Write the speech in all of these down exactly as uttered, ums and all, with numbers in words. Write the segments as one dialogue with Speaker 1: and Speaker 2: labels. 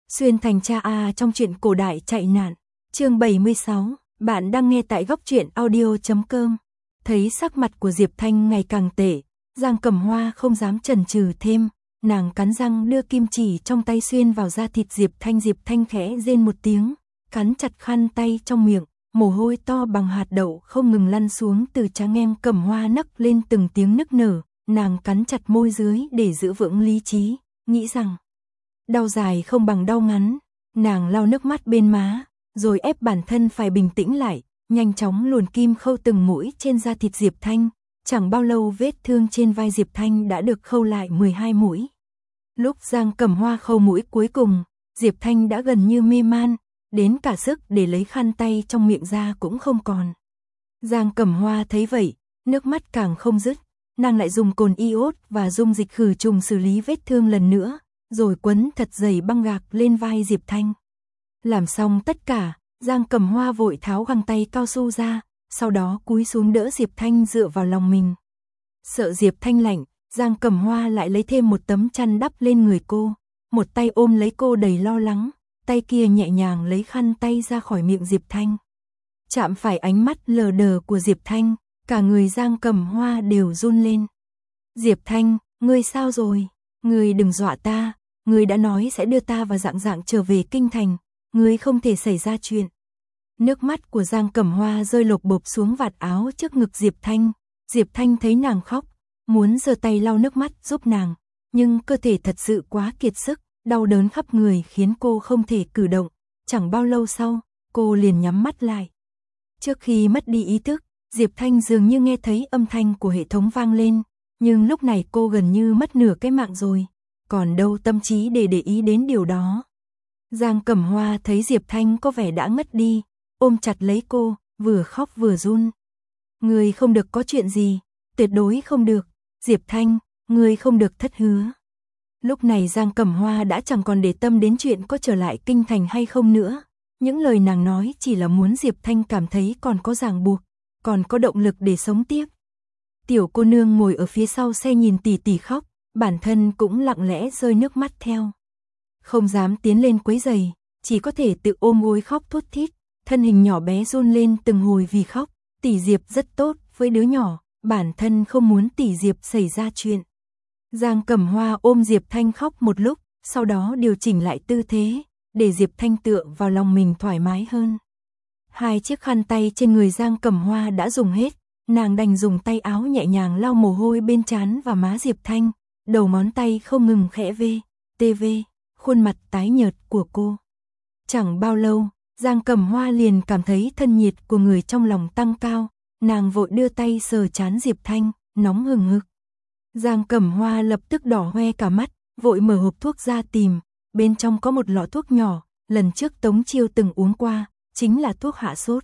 Speaker 1: Xuyên thành cha A trong truyện cổ đại chạy nạn. Chương bảy mươi sáu, bạn đang nghe tại góc truyện audio chấm com. Thấy sắc mặt của Diệp Thanh ngày càng tệ, Giang Cẩm Hoa không dám chần chừ thêm, nàng cắn răng đưa kim chỉ trong tay xuyên vào da thịt Diệp Thanh. Diệp Thanh khẽ rên một tiếng, cắn chặt khăn tay trong miệng, mồ hôi to bằng hạt đậu không ngừng lăn xuống từ trán em. Cẩm Hoa nấc lên từng tiếng nức nở, nàng cắn chặt môi dưới để giữ vững lý trí, nghĩ rằng đau dài không bằng đau ngắn. Nàng lau nước mắt bên má, rồi ép bản thân phải bình tĩnh lại, nhanh chóng luồn kim khâu từng mũi trên da thịt Diệp Thanh. Chẳng bao lâu vết thương trên vai Diệp Thanh đã được khâu lại mười hai mũi. Lúc Giang Cẩm Hoa khâu mũi cuối cùng, Diệp Thanh đã gần như mê man, đến cả sức để lấy khăn tay trong miệng ra cũng không còn. Giang Cẩm Hoa thấy vậy, nước mắt càng không dứt, nàng lại dùng cồn iốt và dung dịch khử trùng xử lý vết thương lần nữa, rồi quấn thật dày băng gạc lên vai Diệp Thanh. Làm xong tất cả, Giang Cẩm Hoa vội tháo găng tay cao su ra, sau đó cúi xuống đỡ Diệp Thanh dựa vào lòng mình. Sợ Diệp Thanh lạnh, Giang Cẩm Hoa lại lấy thêm một tấm chăn đắp lên người cô, một tay ôm lấy cô đầy lo lắng, tay kia nhẹ nhàng lấy khăn tay ra khỏi miệng Diệp Thanh. Chạm phải ánh mắt lờ đờ của Diệp Thanh, cả người Giang Cẩm Hoa đều run lên. Diệp Thanh, ngươi sao rồi? Ngươi đừng dọa ta, ngươi đã nói sẽ đưa ta và Dạng Dạng trở về kinh thành, ngươi không thể xảy ra chuyện. Nước mắt của Giang Cẩm Hoa rơi lộp bộp xuống vạt áo trước ngực Diệp Thanh. Diệp Thanh thấy nàng khóc, muốn giơ tay lau nước mắt giúp nàng, nhưng cơ thể thật sự quá kiệt sức, đau đớn khắp người khiến cô không thể cử động. Chẳng bao lâu sau, cô liền nhắm mắt lại. Trước khi mất đi ý thức, Diệp Thanh dường như nghe thấy âm thanh của hệ thống vang lên, nhưng lúc này cô gần như mất nửa cái mạng rồi, còn đâu tâm trí để để ý đến điều đó. Giang Cẩm Hoa thấy Diệp Thanh có vẻ đã ngất đi, ôm chặt lấy cô, vừa khóc vừa run. Ngươi không được có chuyện gì, tuyệt đối không được, Diệp Thanh, ngươi không được thất hứa. Lúc này Giang Cẩm Hoa đã chẳng còn để tâm đến chuyện có trở lại kinh thành hay không nữa, những lời nàng nói chỉ là muốn Diệp Thanh cảm thấy còn có ràng buộc, còn có động lực để sống tiếp. Tiểu cô nương ngồi ở phía sau xe nhìn tỷ tỷ khóc, bản thân cũng lặng lẽ rơi nước mắt theo. Không dám tiến lên quấy giày, chỉ có thể tự ôm gối khóc thút thít, thân hình nhỏ bé run lên từng hồi vì khóc. Tỷ Diệp rất tốt với đứa nhỏ, bản thân không muốn tỷ Diệp xảy ra chuyện. Giang Cẩm Hoa ôm Diệp Thanh khóc một lúc, sau đó điều chỉnh lại tư thế, để Diệp Thanh tựa vào lòng mình thoải mái hơn. Hai chiếc khăn tay trên người Giang Cẩm Hoa đã dùng hết, nàng đành dùng tay áo nhẹ nhàng lau mồ hôi bên trán và má Diệp Thanh, đầu ngón tay không ngừng khẽ vê, tê vê, khuôn mặt tái nhợt của cô. Chẳng bao lâu, Giang Cẩm Hoa liền cảm thấy thân nhiệt của người trong lòng tăng cao, nàng vội đưa tay sờ trán Diệp Thanh, nóng hừng hực. Giang Cẩm Hoa lập tức đỏ hoe cả mắt, vội mở hộp thuốc ra tìm, bên trong có một lọ thuốc nhỏ, lần trước Tống Chiêu từng uống qua, chính là thuốc hạ sốt.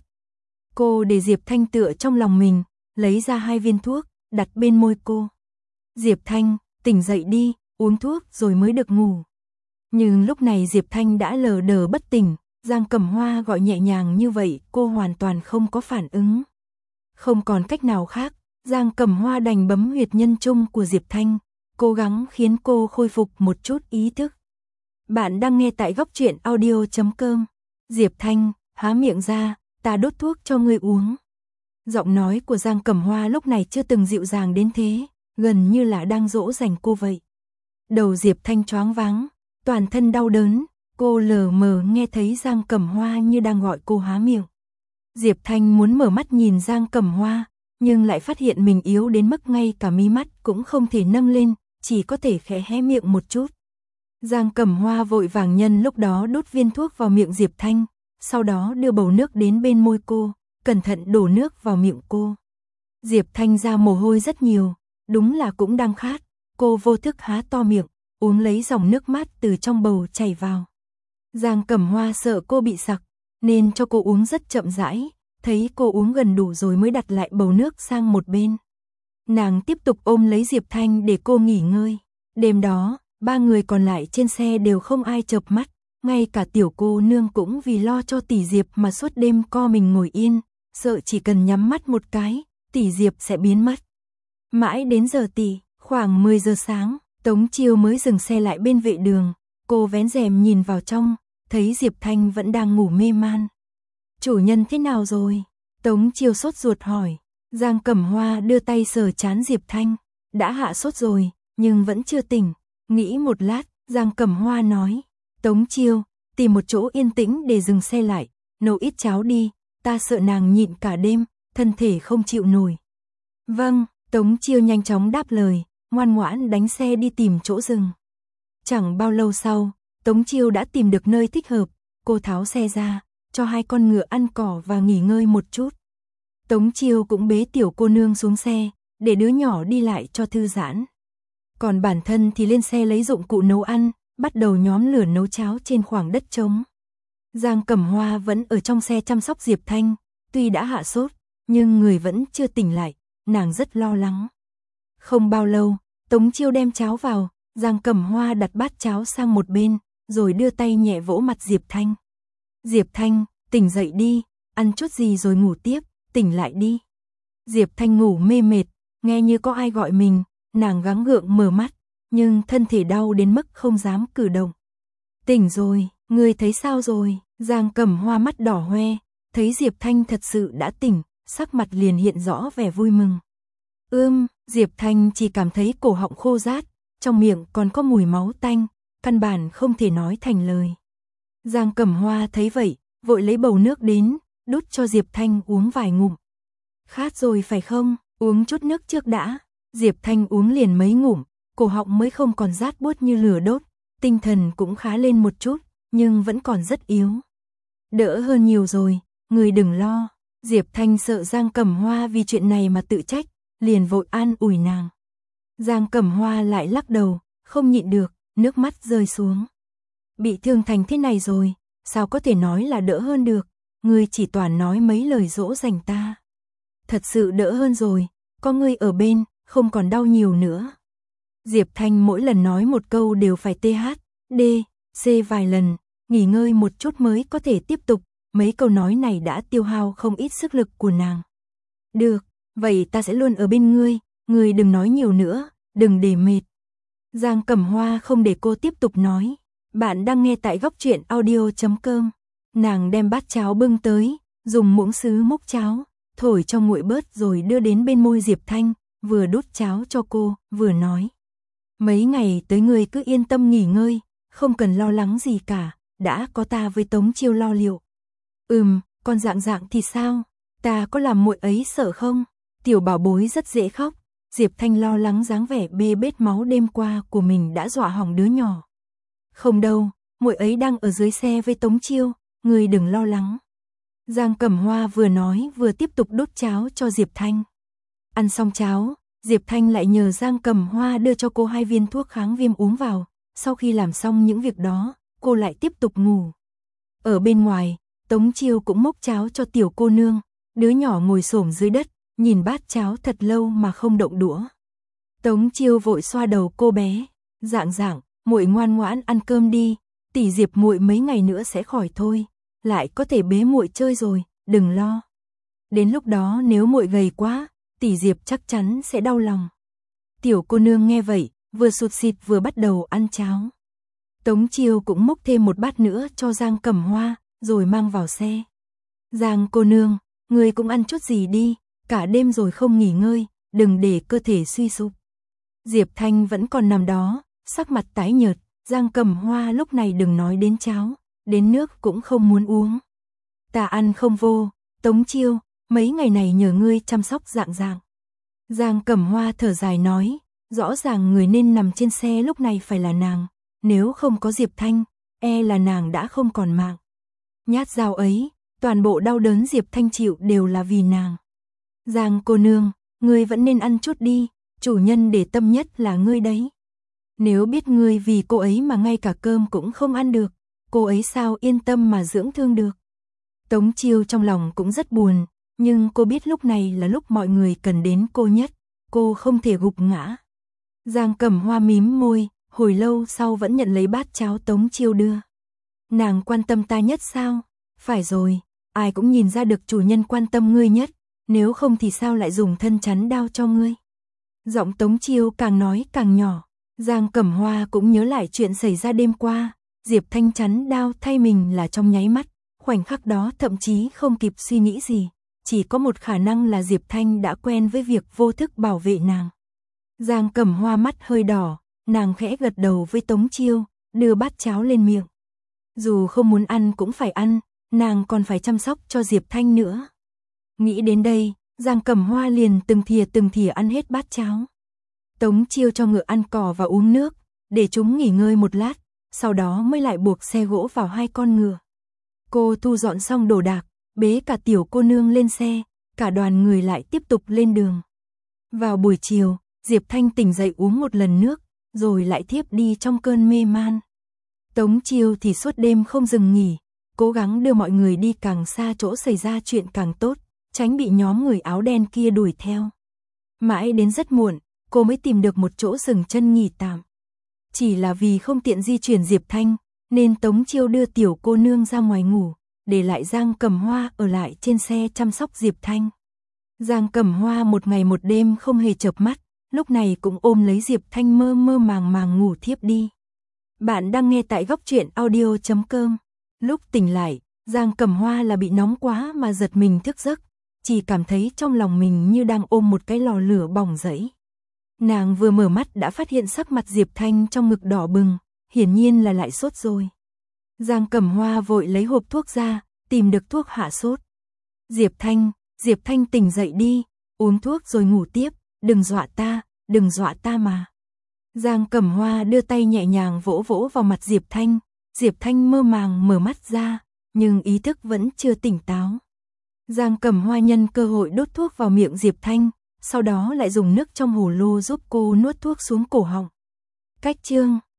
Speaker 1: Cô để Diệp Thanh tựa trong lòng mình, lấy ra hai viên thuốc, đặt bên môi cô. Diệp Thanh, tỉnh dậy đi, uống thuốc rồi mới được ngủ. Nhưng lúc này Diệp Thanh đã lờ đờ bất tỉnh, Giang Cẩm Hoa gọi nhẹ nhàng như vậy, cô hoàn toàn không có phản ứng. Không còn cách nào khác, Giang Cẩm Hoa đành bấm huyệt nhân trung của Diệp Thanh, cố gắng khiến cô khôi phục một chút ý thức. Bạn đang nghe tại góc truyện audio chấm com. Diệp Thanh, há miệng ra, ta đốt thuốc cho ngươi uống. Giọng nói của Giang Cẩm Hoa lúc này chưa từng dịu dàng đến thế, gần như là đang dỗ dành cô vậy. Đầu Diệp Thanh choáng váng, toàn thân đau đớn, cô lờ mờ nghe thấy Giang Cẩm Hoa như đang gọi cô há miệng. Diệp Thanh muốn mở mắt nhìn Giang Cẩm Hoa, nhưng lại phát hiện mình yếu đến mức ngay cả mí mắt cũng không thể nâng lên, chỉ có thể khẽ hé miệng một chút. Giang Cẩm Hoa vội vàng nhân lúc đó đút viên thuốc vào miệng Diệp Thanh, sau đó đưa bầu nước đến bên môi cô, cẩn thận đổ nước vào miệng cô. Diệp Thanh ra mồ hôi rất nhiều, đúng là cũng đang khát, cô vô thức há to miệng, uống lấy dòng nước mát từ trong bầu chảy vào. Giang Cẩm Hoa sợ cô bị sặc, nên cho cô uống rất chậm rãi, thấy cô uống gần đủ rồi mới đặt lại bầu nước sang một bên. Nàng tiếp tục ôm lấy Diệp Thanh để cô nghỉ ngơi. Đêm đó, ba người còn lại trên xe đều không ai chợp mắt, ngay cả tiểu cô nương cũng vì lo cho tỷ Diệp mà suốt đêm co mình ngồi yên, sợ chỉ cần nhắm mắt một cái, tỷ Diệp sẽ biến mất. Mãi đến giờ tỷ, khoảng mười giờ sáng, Tống Chiêu mới dừng xe lại bên vệ đường, Cô vén rèm nhìn vào trong, thấy Diệp Thanh vẫn đang ngủ mê man. Chủ nhân thế nào rồi? Tống Chiêu sốt ruột hỏi. Giang Cẩm Hoa đưa tay sờ trán Diệp Thanh. Đã hạ sốt rồi, nhưng vẫn chưa tỉnh. Nghĩ một lát, Giang Cẩm Hoa nói. Tống Chiêu, tìm một chỗ yên tĩnh để dừng xe lại, nấu ít cháo đi, ta sợ nàng nhịn cả đêm, thân thể không chịu nổi. Vâng, Tống Chiêu nhanh chóng đáp lời, ngoan ngoãn đánh xe đi tìm chỗ dừng. Chẳng bao lâu sau, Tống Chiêu đã tìm được nơi thích hợp, cô tháo xe ra, cho hai con ngựa ăn cỏ và nghỉ ngơi một chút. Tống Chiêu cũng bế tiểu cô nương xuống xe, để đứa nhỏ đi lại cho thư giãn. Còn bản thân thì lên xe lấy dụng cụ nấu ăn, bắt đầu nhóm lửa nấu cháo trên khoảng đất trống. Giang Cẩm Hoa vẫn ở trong xe chăm sóc Diệp Thanh, tuy đã hạ sốt, nhưng người vẫn chưa tỉnh lại, nàng rất lo lắng. Không bao lâu, Tống Chiêu đem cháo vào, Giang Cẩm Hoa đặt bát cháo sang một bên, rồi đưa tay nhẹ vỗ mặt Diệp Thanh. Diệp Thanh, tỉnh dậy đi, ăn chút gì rồi ngủ tiếp, tỉnh lại đi. Diệp Thanh ngủ mê mệt, nghe như có ai gọi mình, nàng gắng gượng mở mắt, nhưng thân thể đau đến mức không dám cử động. Tỉnh rồi, ngươi thấy sao rồi? Giang Cẩm Hoa mắt đỏ hoe, thấy Diệp Thanh thật sự đã tỉnh, sắc mặt liền hiện rõ vẻ vui mừng. Ưm, Diệp Thanh chỉ cảm thấy cổ họng khô rát, trong miệng còn có mùi máu tanh, căn bản không thể nói thành lời. Giang Cẩm Hoa thấy vậy, vội lấy bầu nước đến, đút cho Diệp Thanh uống vài ngụm. Khát rồi phải không? Uống chút nước trước đã. Diệp Thanh uống liền mấy ngụm, cổ họng mới không còn rát buốt như lửa đốt, tinh thần cũng khá lên một chút, nhưng vẫn còn rất yếu. Đỡ hơn nhiều rồi, người đừng lo. Diệp Thanh sợ Giang Cẩm Hoa vì chuyện này mà tự trách, liền vội an ủi nàng. Giang Cẩm Hoa lại lắc đầu, không nhịn được, nước mắt rơi xuống. Bị thương thành thế này rồi, sao có thể nói là đỡ hơn được, ngươi chỉ toàn nói mấy lời dỗ dành ta. Thật sự đỡ hơn rồi, có ngươi ở bên, không còn đau nhiều nữa. Diệp Thanh mỗi lần nói một câu đều phải tê hát, đê, xê vài lần, nghỉ ngơi một chút mới có thể tiếp tục, mấy câu nói này đã tiêu hao không ít sức lực của nàng. Được, vậy ta sẽ luôn ở bên ngươi, ngươi đừng nói nhiều nữa, đừng để mệt. Giang Cẩm Hoa không để cô tiếp tục nói. Bạn đang nghe tại góc truyện audio chấm com. Nàng đem bát cháo bưng tới, dùng muỗng sứ múc cháo, thổi cho nguội bớt rồi đưa đến bên môi Diệp Thanh, vừa đút cháo cho cô, vừa nói. Mấy ngày tới ngươi cứ yên tâm nghỉ ngơi, không cần lo lắng gì cả, đã có ta với Tống Chiêu lo liệu. Ừm, còn Dạng Dạng thì sao? Ta có làm muội ấy sợ không? Tiểu bảo bối rất dễ khóc. Diệp Thanh lo lắng dáng vẻ bê bết máu đêm qua của mình đã dọa hỏng đứa nhỏ. Không đâu, muội ấy đang ở dưới xe với Tống Chiêu, ngươi đừng lo lắng. Giang Cẩm Hoa vừa nói vừa tiếp tục đút cháo cho Diệp Thanh. Ăn xong cháo, Diệp Thanh lại nhờ Giang Cẩm Hoa đưa cho cô hai viên thuốc kháng viêm uống vào, sau khi làm xong những việc đó, cô lại tiếp tục ngủ. Ở bên ngoài, Tống Chiêu cũng múc cháo cho tiểu cô nương, đứa nhỏ ngồi xổm dưới đất, nhìn bát cháo thật lâu mà không động đũa. Tống Chiêu vội xoa đầu cô bé, Dạng Dạng, muội ngoan ngoãn ăn cơm đi, tỷ Diệp muội mấy ngày nữa sẽ khỏi thôi, lại có thể bế muội chơi rồi, đừng lo. Đến lúc đó nếu muội gầy quá, tỷ Diệp chắc chắn sẽ đau lòng. Tiểu cô nương nghe vậy, vừa sụt sịt vừa bắt đầu ăn cháo. Tống Chiêu cũng múc thêm một bát nữa cho Giang Cẩm Hoa, rồi mang vào xe. Giang cô nương, ngươi cũng ăn chút gì đi, cả đêm rồi không nghỉ ngơi, đừng để cơ thể suy sụp. Diệp Thanh vẫn còn nằm đó, sắc mặt tái nhợt, Giang Cẩm Hoa lúc này đừng nói đến cháo, đến nước cũng không muốn uống. Ta ăn không vô, Tống Chiêu, mấy ngày này nhờ ngươi chăm sóc Dạng Dạng. Giang Cẩm Hoa thở dài nói, rõ ràng người nên nằm trên xe lúc này phải là nàng, nếu không có Diệp Thanh, e là nàng đã không còn mạng. Nhát dao ấy, toàn bộ đau đớn Diệp Thanh chịu đều là vì nàng. Giang cô nương, ngươi vẫn nên ăn chút đi, chủ nhân để tâm nhất là ngươi đấy. Nếu biết ngươi vì cô ấy mà ngay cả cơm cũng không ăn được, cô ấy sao yên tâm mà dưỡng thương được. Tống Chiêu trong lòng cũng rất buồn, nhưng cô biết lúc này là lúc mọi người cần đến cô nhất, cô không thể gục ngã. Giang Cẩm Hoa mím môi, hồi lâu sau vẫn nhận lấy bát cháo Tống Chiêu đưa. Nàng quan tâm ta nhất sao? Phải rồi, ai cũng nhìn ra được chủ nhân quan tâm ngươi nhất, nếu không thì sao lại dùng thân chắn đao cho ngươi. Giọng Tống Chiêu càng nói càng nhỏ, Giang Cẩm Hoa cũng nhớ lại chuyện xảy ra đêm qua, Diệp Thanh chắn đao thay mình là trong nháy mắt, khoảnh khắc đó thậm chí không kịp suy nghĩ gì, chỉ có một khả năng là Diệp Thanh đã quen với việc vô thức bảo vệ nàng. Giang Cẩm Hoa mắt hơi đỏ, nàng khẽ gật đầu với Tống Chiêu, đưa bát cháo lên miệng. Dù không muốn ăn cũng phải ăn, nàng còn phải chăm sóc cho Diệp Thanh nữa. Nghĩ đến đây, Giang Cẩm Hoa liền từng thìa từng thìa ăn hết bát cháo. Tống Chiêu cho ngựa ăn cỏ và uống nước, để chúng nghỉ ngơi một lát, sau đó mới lại buộc xe gỗ vào hai con ngựa. Cô thu dọn xong đồ đạc, bế cả tiểu cô nương lên xe, cả đoàn người lại tiếp tục lên đường. Vào buổi chiều, Diệp Thanh tỉnh dậy uống một lần nước, rồi lại thiếp đi trong cơn mê man. Tống Chiêu thì suốt đêm không dừng nghỉ, cố gắng đưa mọi người đi càng xa chỗ xảy ra chuyện càng tốt, tránh bị nhóm người áo đen kia đuổi theo. Mãi đến rất muộn, cô mới tìm được một chỗ dừng chân nghỉ tạm. Chỉ là vì không tiện di chuyển Diệp Thanh, nên Tống Chiêu đưa tiểu cô nương ra ngoài ngủ, để lại Giang Cẩm Hoa ở lại trên xe chăm sóc Diệp Thanh. Giang Cẩm Hoa một ngày một đêm không hề chợp mắt, lúc này cũng ôm lấy Diệp Thanh mơ mơ màng màng ngủ thiếp đi. Bạn đang nghe tại góc truyện audio chấm com. Lúc tỉnh lại, Giang Cẩm Hoa là bị nóng quá mà giật mình thức giấc, chỉ cảm thấy trong lòng mình như đang ôm một cái lò lửa bỏng rẫy. Nàng vừa mở mắt đã phát hiện sắc mặt Diệp Thanh trong ngực đỏ bừng, hiển nhiên là lại sốt rồi. Giang Cẩm Hoa vội lấy hộp thuốc ra, tìm được thuốc hạ sốt. Diệp Thanh, Diệp Thanh tỉnh dậy đi, uống thuốc rồi ngủ tiếp, đừng dọa ta, đừng dọa ta mà. Giang Cẩm Hoa đưa tay nhẹ nhàng vỗ vỗ vào mặt Diệp Thanh, Diệp Thanh mơ màng mở mắt ra, nhưng ý thức vẫn chưa tỉnh táo. Giang Cẩm Hoa nhân cơ hội đốt thuốc vào miệng Diệp Thanh, sau đó lại dùng nước trong hồ lô giúp cô nuốt thuốc xuống cổ họng. Cách chương